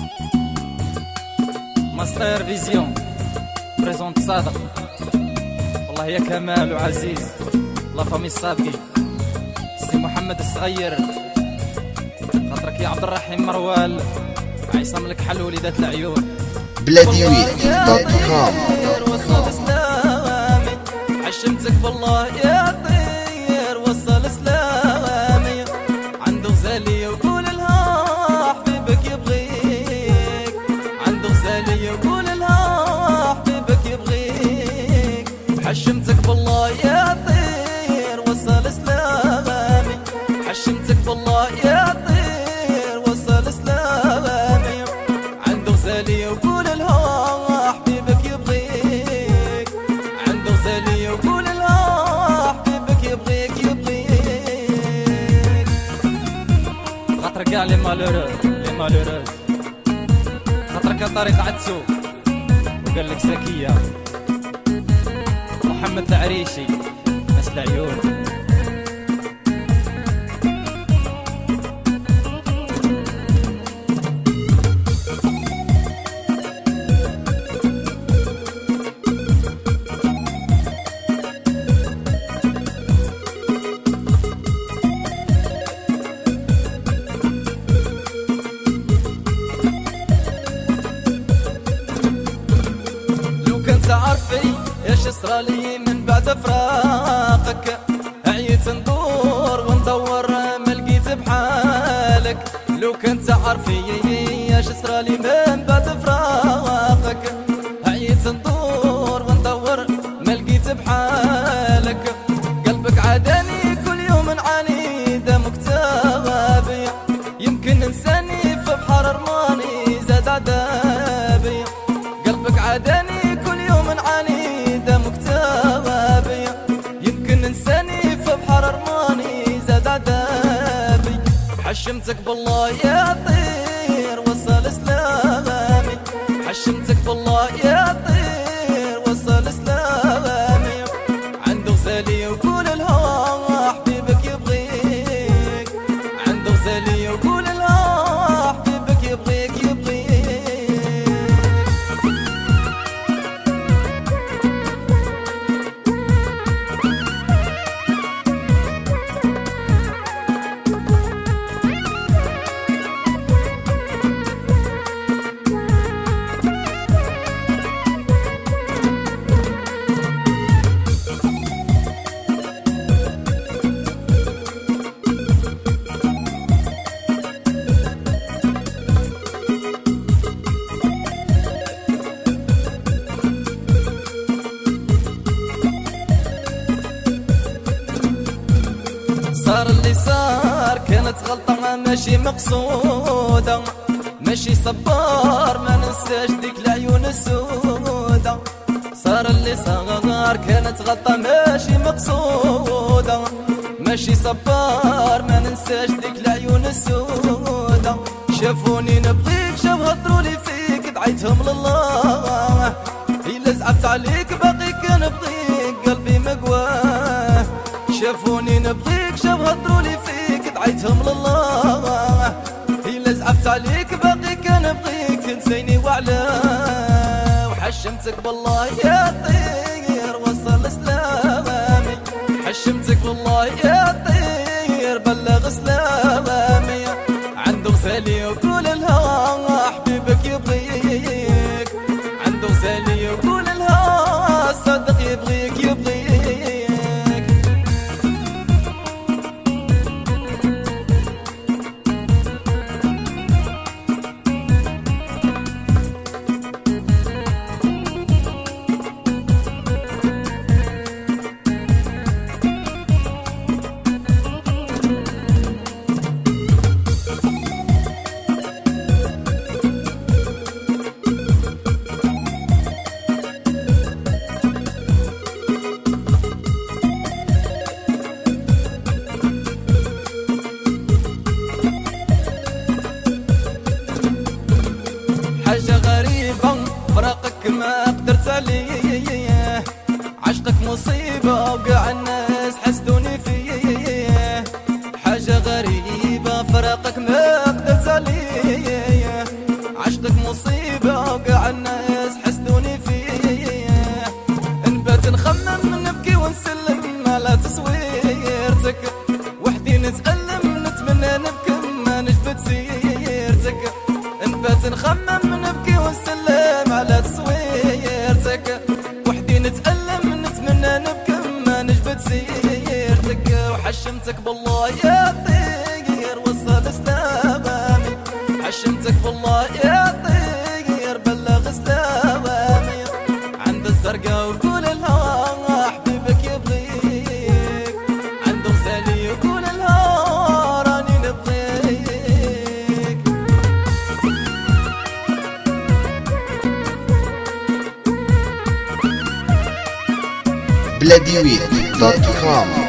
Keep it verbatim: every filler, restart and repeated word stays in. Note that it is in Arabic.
ماستر فيزيون بريزونت صادق. والله يا كمال وعزيز لا فامي الصادقي سي محمد الصغير، خاطرك يا عبد الرحيم مروال عصام لك حل وليدات العيون. بلاديويت دوت كوم. وصل سلامي عشمتك بالله يا طير، وصل سلامي عنده غزالية وقول لها حبيبك يبغيك، عنده غزالية وقول لها حبيبك يبغيك. حشمتك بالله يا طير وصل سلامي، حشمتك بالله يا طير وصل سلامي عنده غزالية وقول لها حبيبك يبغيك، عنده غزالية وقول لها حبيبك يبغيك يبغيك. خاطر كاع لي مالورو لي مالورو، خاطرك طريق عدسو وقال لك زكية محمد العريشي ناس العيون. تعرفي ايش صرالي من بعد فراقك، عييت ندور وندور ما لقيت بحالك. لو كنت تعرفي ايش صرالي من بعد فراقك، عييت ندور وندور ما لقيت بحالك. قلبك عاداني كل يوم نعاني دمك تابي، يمكن ننساني في بحر رماني زاد عذابي. قلبك عاداني نعاني دمك تابي، يمكن ننساني في بحر رماني زاد عذابي. حشمتك بالله يا طير وصل سلامي، حشمتك بالله يا طير وصل سلامي عنده غزالية وقول لها حبيبك يبغيك، عنده غزالية وقول لها حبيبك يبغيك يبغيك. صار اللي صار كانت غلطة ماشي مقصودة، ماشي صبار ما ننساش ديك العيون السودة. صار اللي صار كانت غلطة ماشي مقصودة، ماشي صبار ما ننساش ديك العيون السودة. شافوني نبغيك شاف هضرولي فيك دعيتهم لله، إلا زعفت عليك باقي كنبغيك قلبي مقواه. شافوني نبغيك شاف هضرولي فيك دعيتهم لله، إلا زعفت عليك باقي كنبغيك تنسيني وعلاه. وحشمتك بالله يا طير وصل سلامي، حشمتك بالله يا طير بلغ سلامي عنده غزالية وقول لها حبيبك يبغيك، عنده غزالية وقول لها صدق يبغيك يبغيك. حاجة غريبة فراقك ما قدرت عليه، عشقك مصيبة وقع الناس حسدوني فيه. حاجة غريبة فراقك ما قدرت عليه، جلست نخمم نبكي ونسلم على تصويرتك، وحدي نتألم نتمنى نبكي ما نجبد سيرتك، وحشمتك بالله يا طير وصل سلامي، حشمتك بالله يا طير بلغ سلامي، عند الزرقاء وكل الهوى حبيبك يبغيك، عند غزالي وكل الهوى راني نبغيك. بلاديويت دوت كوم.